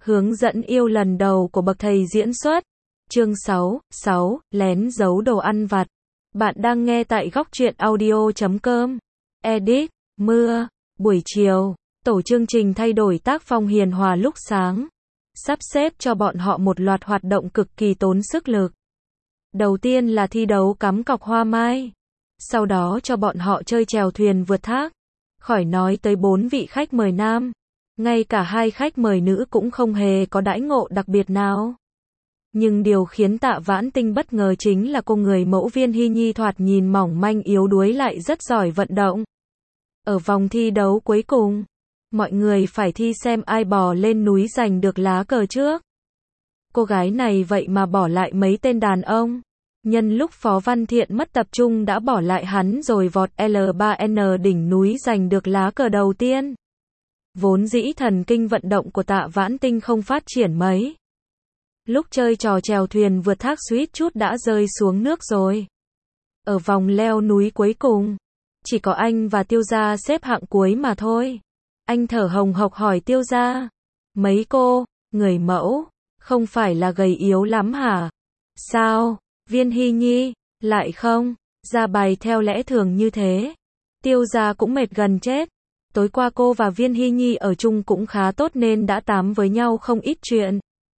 Hướng dẫn yêu lần đầu của bậc thầy diễn xuất. Chương 6, lén giấu đồ ăn vặt. Bạn đang nghe tại góc truyện audio.com. Edit, mưa, buổi chiều, tổ chương trình thay đổi tác phong hiền hòa lúc sáng. Sắp xếp cho bọn họ một loạt hoạt động cực kỳ tốn sức lực. Đầu tiên là thi đấu cắm cọc hoa mai. Sau đó cho bọn họ chơi chèo thuyền vượt thác. Khỏi nói tới 4 vị khách mời nam. Ngay cả 2 khách mời nữ cũng không hề có đãi ngộ đặc biệt nào. Nhưng điều khiến Tạ Vãn Tinh bất ngờ chính là cô người mẫu Viên Hy Nhi thoạt nhìn mỏng manh yếu đuối lại rất giỏi vận động. Ở vòng thi đấu cuối cùng, mọi người phải thi xem ai bò lên núi giành được lá cờ trước. Cô gái này vậy mà bỏ lại mấy tên đàn ông. Nhân lúc Phó Văn Thiện mất tập trung đã bỏ lại hắn rồi vọt L3N đỉnh núi giành được lá cờ đầu tiên. Vốn dĩ thần kinh vận động của Tạ Vãn Tinh không phát triển mấy. Lúc chơi trò chèo thuyền vượt thác suýt chút đã rơi xuống nước rồi. Ở vòng leo núi cuối cùng, chỉ có anh và Tiêu Gia xếp hạng cuối mà thôi. Anh thở hồng hộc hỏi Tiêu Gia, mấy cô, người mẫu, không phải là gầy yếu lắm hả? Sao, Viên Hy Nhi, lại không, ra bài theo lẽ thường như thế. Tiêu Gia cũng mệt gần chết. Tối qua cô và Viên Hy Nhi ở chung cũng khá tốt nên đã tám với nhau không ít chuyện.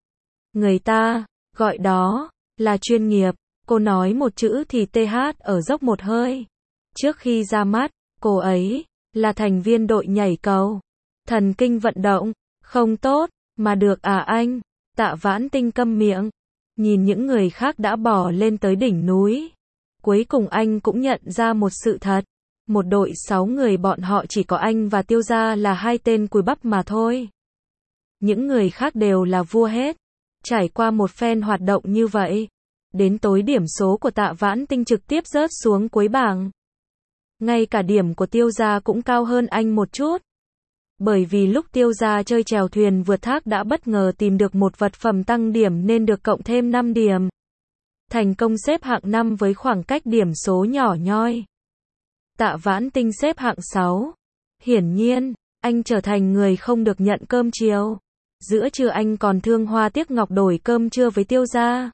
Người ta, gọi đó, là chuyên nghiệp. Cô nói một chữ thì TH ở dốc một hơi. Trước khi ra mắt, cô ấy, là thành viên đội nhảy cầu. Thần kinh vận động, không tốt, mà được à anh? Tạ Vãn Tinh câm miệng. Nhìn những người khác đã bò lên tới đỉnh núi. Cuối cùng anh cũng nhận ra một sự thật. Một đội 6 người bọn họ chỉ có anh và Tiêu Gia là 2 tên cùi bắp mà thôi. Những người khác đều là vua hết. Trải qua một phen hoạt động như vậy, đến tối điểm số của Tạ Vãn Tinh trực tiếp rớt xuống cuối bảng. Ngay cả điểm của Tiêu Gia cũng cao hơn anh một chút. Bởi vì lúc Tiêu Gia chơi chèo thuyền vượt thác đã bất ngờ tìm được một vật phẩm tăng điểm nên được cộng thêm 5 điểm. Thành công xếp hạng 5 với khoảng cách điểm số nhỏ nhoi. Tạ Vãn Tinh xếp hạng 6. Hiển nhiên, anh trở thành người không được nhận cơm chiều. Giữa trưa anh còn thương hoa tiếc ngọc đổi cơm trưa với Tiêu Gia.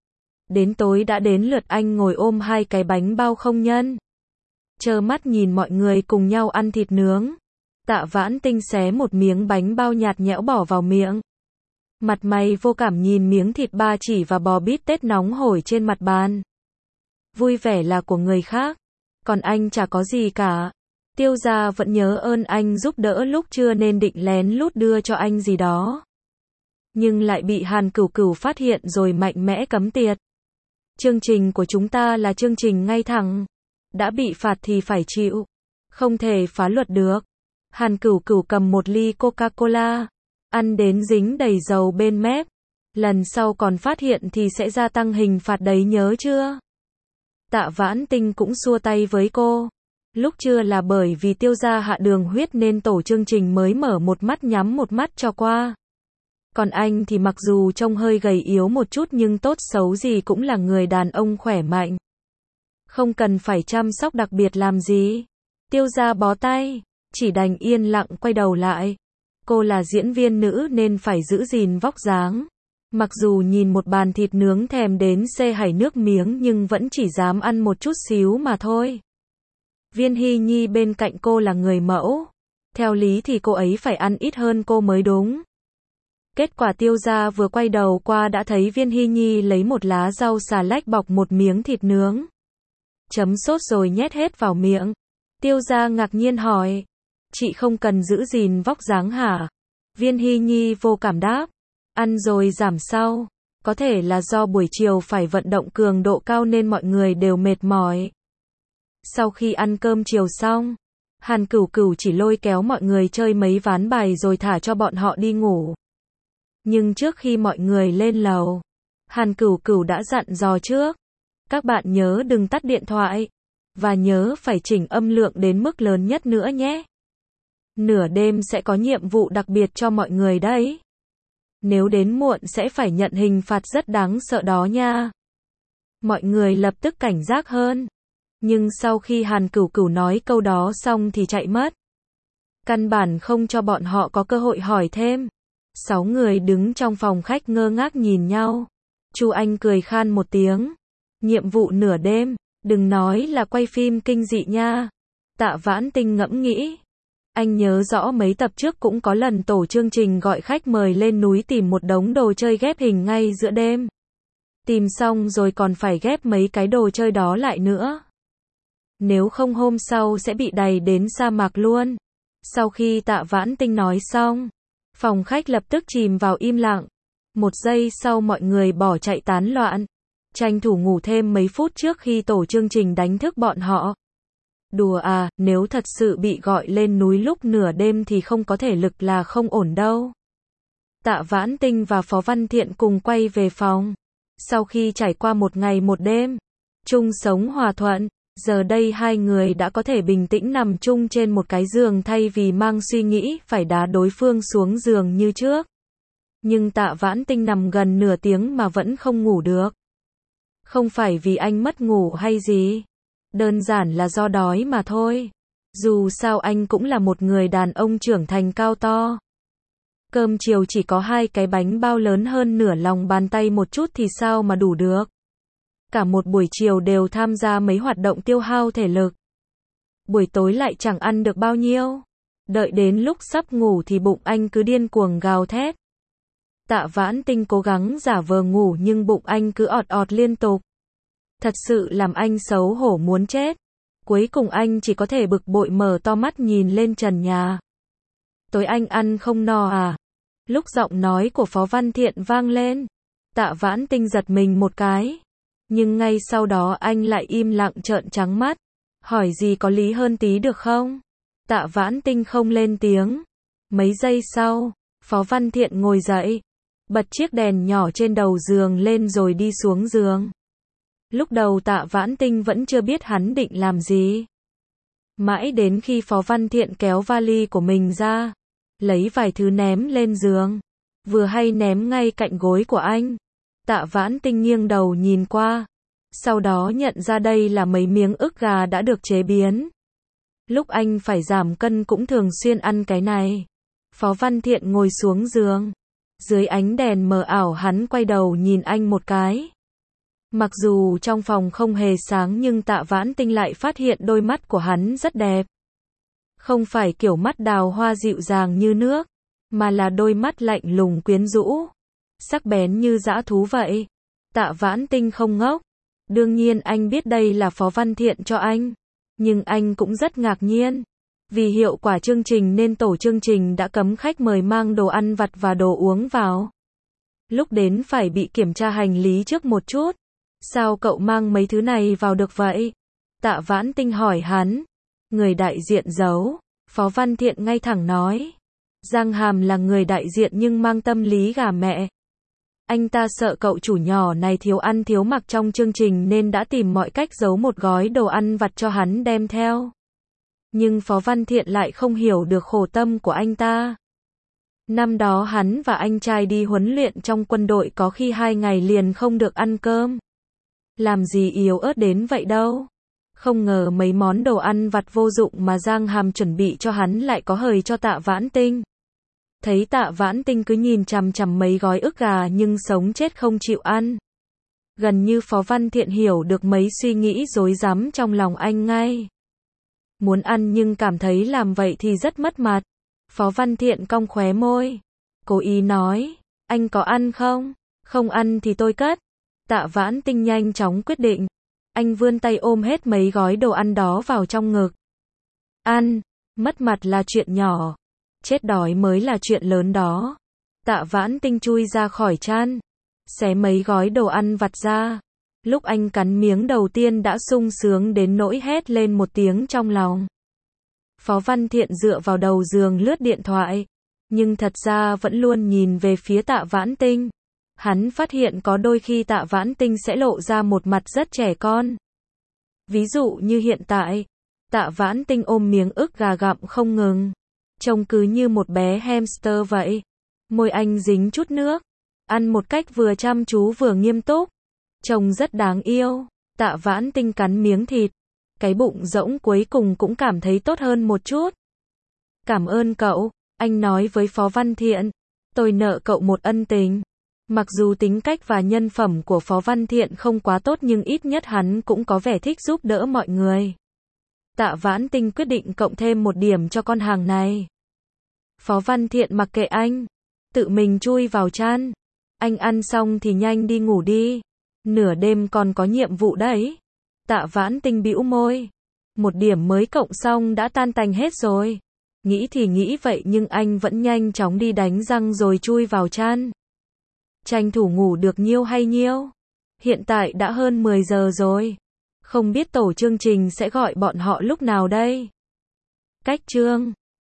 Đến tối đã đến lượt anh ngồi ôm 2 cái bánh bao không nhân. Trơ mắt nhìn mọi người cùng nhau ăn thịt nướng. Tạ Vãn Tinh xé một miếng bánh bao nhạt nhẽo bỏ vào miệng. Mặt mày vô cảm nhìn miếng thịt ba chỉ và bò bít tết nóng hổi trên mặt bàn. Vui vẻ là của người khác. Còn anh chả có gì cả. Tiêu Gia vẫn nhớ ơn anh giúp đỡ lúc trưa nên định lén lút đưa cho anh gì đó. Nhưng lại bị Hàn Cửu Cửu phát hiện rồi mạnh mẽ cấm tiệt. Chương trình của chúng ta là chương trình ngay thẳng. Đã bị phạt thì phải chịu. Không thể phá luật được. Hàn Cửu Cửu cầm một ly Coca-Cola. Ăn đến dính đầy dầu bên mép. Lần sau còn phát hiện thì sẽ gia tăng hình phạt đấy nhớ chưa? Tạ Vãn Tinh cũng xua tay với cô. Lúc trưa là bởi vì Tiêu Gia hạ đường huyết nên tổ chương trình mới mở một mắt nhắm một mắt cho qua. Còn anh thì mặc dù trông hơi gầy yếu một chút nhưng tốt xấu gì cũng là người đàn ông khỏe mạnh. Không cần phải chăm sóc đặc biệt làm gì. Tiêu Gia bó tay, chỉ đành yên lặng quay đầu lại. Cô là diễn viên nữ nên phải giữ gìn vóc dáng. Mặc dù nhìn một bàn thịt nướng thèm đến xê hảy nước miếng nhưng vẫn chỉ dám ăn một chút xíu mà thôi. Viên Hy Nhi bên cạnh cô là người mẫu. Theo lý thì cô ấy phải ăn ít hơn cô mới đúng. Kết quả Tiêu Gia vừa quay đầu qua đã thấy Viên Hy Nhi lấy một lá rau xà lách bọc một miếng thịt nướng. Chấm sốt rồi nhét hết vào miệng. Tiêu Gia ngạc nhiên hỏi. Chị không cần giữ gìn vóc dáng hả? Viên Hy Nhi vô cảm đáp. Ăn rồi giảm sau. Có thể là do buổi chiều phải vận động cường độ cao nên mọi người đều mệt mỏi. Sau khi ăn cơm chiều xong, Hàn Cửu Cửu chỉ lôi kéo mọi người chơi mấy ván bài rồi thả cho bọn họ đi ngủ. Nhưng trước khi mọi người lên lầu, Hàn Cửu Cửu đã dặn dò trước. Các bạn nhớ đừng tắt điện thoại. Và nhớ phải chỉnh âm lượng đến mức lớn nhất nữa nhé. Nửa đêm sẽ có nhiệm vụ đặc biệt cho mọi người đấy. Nếu đến muộn sẽ phải nhận hình phạt rất đáng sợ đó nha. Mọi người lập tức cảnh giác hơn. Nhưng sau khi Hàn Cửu Cửu nói câu đó xong thì chạy mất. Căn bản không cho bọn họ có cơ hội hỏi thêm. 6 người đứng trong phòng khách ngơ ngác nhìn nhau. Chu Anh cười khan một tiếng. Nhiệm vụ nửa đêm, đừng nói là quay phim kinh dị nha. Tạ Vãn Tinh ngẫm nghĩ. Anh nhớ rõ mấy tập trước cũng có lần tổ chương trình gọi khách mời lên núi tìm một đống đồ chơi ghép hình ngay giữa đêm. Tìm xong rồi còn phải ghép mấy cái đồ chơi đó lại nữa. Nếu không hôm sau sẽ bị đày đến sa mạc luôn. Sau khi Tạ Vãn Tinh nói xong, phòng khách lập tức chìm vào im lặng. Một giây sau mọi người bỏ chạy tán loạn, tranh thủ ngủ thêm mấy phút trước khi tổ chương trình đánh thức bọn họ. Đùa à, nếu thật sự bị gọi lên núi lúc nửa đêm thì không có thể lực là không ổn đâu. Tạ Vãn Tinh và Phó Văn Thiện cùng quay về phòng. Sau khi trải qua một ngày một đêm, chung sống hòa thuận, giờ đây hai người đã có thể bình tĩnh nằm chung trên một cái giường thay vì mang suy nghĩ phải đá đối phương xuống giường như trước. Nhưng Tạ Vãn Tinh nằm gần nửa tiếng mà vẫn không ngủ được. Không phải vì anh mất ngủ hay gì. Đơn giản là do đói mà thôi. Dù sao anh cũng là một người đàn ông trưởng thành cao to. Cơm chiều chỉ có 2 cái bánh bao lớn hơn nửa lòng bàn tay một chút thì sao mà đủ được. Cả một buổi chiều đều tham gia mấy hoạt động tiêu hao thể lực. Buổi tối lại chẳng ăn được bao nhiêu. Đợi đến lúc sắp ngủ thì bụng anh cứ điên cuồng gào thét. Tạ Vãn Tinh cố gắng giả vờ ngủ nhưng bụng anh cứ ọt ọt liên tục. Thật sự làm anh xấu hổ muốn chết. Cuối cùng anh chỉ có thể bực bội mở to mắt nhìn lên trần nhà. Tối anh ăn không no à? Lúc giọng nói của Phó Văn Thiện vang lên, Tạ Vãn Tinh giật mình một cái. Nhưng ngay sau đó anh lại im lặng trợn trắng mắt. Hỏi gì có lý hơn tí được không? Tạ Vãn Tinh không lên tiếng. Mấy giây sau, Phó Văn Thiện ngồi dậy, bật chiếc đèn nhỏ trên đầu giường lên rồi đi xuống giường. Lúc đầu Tạ Vãn Tinh vẫn chưa biết hắn định làm gì. Mãi đến khi Phó Văn Thiện kéo vali của mình ra, lấy vài thứ ném lên giường, vừa hay ném ngay cạnh gối của anh. Tạ Vãn Tinh nghiêng đầu nhìn qua, sau đó nhận ra đây là mấy miếng ức gà đã được chế biến. Lúc anh phải giảm cân cũng thường xuyên ăn cái này. Phó Văn Thiện ngồi xuống giường. Dưới ánh đèn mờ ảo hắn quay đầu nhìn anh một cái. Mặc dù trong phòng không hề sáng nhưng Tạ Vãn Tinh lại phát hiện đôi mắt của hắn rất đẹp. Không phải kiểu mắt đào hoa dịu dàng như nước, mà là đôi mắt lạnh lùng quyến rũ, sắc bén như dã thú vậy. Tạ Vãn Tinh không ngốc. Đương nhiên anh biết đây là Phó Văn Thiện cho anh. Nhưng anh cũng rất ngạc nhiên. Vì hiệu quả chương trình nên tổ chương trình đã cấm khách mời mang đồ ăn vặt và đồ uống vào. Lúc đến phải bị kiểm tra hành lý trước một chút. Sao cậu mang mấy thứ này vào được vậy? Tạ Vãn Tinh hỏi hắn. Người đại diện giấu. Phó Văn Thiện ngay thẳng nói. Giang Hàm là người đại diện nhưng mang tâm lý gà mẹ. Anh ta sợ cậu chủ nhỏ này thiếu ăn thiếu mặc trong chương trình nên đã tìm mọi cách giấu một gói đồ ăn vặt cho hắn đem theo. Nhưng Phó Văn Thiện lại không hiểu được khổ tâm của anh ta. Năm đó hắn và anh trai đi huấn luyện trong quân đội có khi 2 ngày liền không được ăn cơm. Làm gì yếu ớt đến vậy đâu. Không ngờ mấy món đồ ăn vặt vô dụng mà Giang Hàm chuẩn bị cho hắn lại có hời cho Tạ Vãn Tinh. Thấy Tạ Vãn Tinh cứ nhìn chằm chằm mấy gói ức gà nhưng sống chết không chịu ăn. Gần như Phó Văn Thiện hiểu được mấy suy nghĩ rối rắm trong lòng anh ngay. Muốn ăn nhưng cảm thấy làm vậy thì rất mất mặt. Phó Văn Thiện cong khóe môi. Cố ý nói, anh có ăn không? Không ăn thì tôi cất. Tạ Vãn Tinh nhanh chóng quyết định. Anh vươn tay ôm hết mấy gói đồ ăn đó vào trong ngực. Ăn, mất mặt là chuyện nhỏ. Chết đói mới là chuyện lớn đó. Tạ Vãn Tinh chui ra khỏi chăn, xé mấy gói đồ ăn vặt ra. Lúc anh cắn miếng đầu tiên đã sung sướng đến nỗi hét lên một tiếng trong lòng. Phó Văn Thiện dựa vào đầu giường lướt điện thoại, nhưng thật ra vẫn luôn nhìn về phía Tạ Vãn Tinh. Hắn phát hiện có đôi khi Tạ Vãn Tinh sẽ lộ ra một mặt rất trẻ con. Ví dụ như hiện tại, Tạ Vãn Tinh ôm miếng ức gà gặm không ngừng. Trông cứ như một bé hamster vậy. Môi anh dính chút nước. Ăn một cách vừa chăm chú vừa nghiêm túc. Trông rất đáng yêu. Tạ Vãn Tinh cắn miếng thịt. Cái bụng rỗng cuối cùng cũng cảm thấy tốt hơn một chút. Cảm ơn cậu, anh nói với Phó Văn Thiện. Tôi nợ cậu một ân tình. Mặc dù tính cách và nhân phẩm của Phó Văn Thiện không quá tốt nhưng ít nhất hắn cũng có vẻ thích giúp đỡ mọi người. Tạ Vãn Tinh quyết định cộng thêm một điểm cho con hàng này. Phó Văn Thiện mặc kệ anh, tự mình chui vào chăn. Anh ăn xong thì nhanh đi ngủ đi. Nửa đêm còn có nhiệm vụ đấy. Tạ Vãn Tinh bĩu môi. Một điểm mới cộng xong đã tan tành hết rồi. Nghĩ thì nghĩ vậy nhưng anh vẫn nhanh chóng đi đánh răng rồi chui vào chăn. Tranh thủ ngủ được nhiêu hay nhiêu. Hiện tại đã hơn 10 giờ rồi. Không biết tổ chương trình sẽ gọi bọn họ lúc nào đây. Cách chương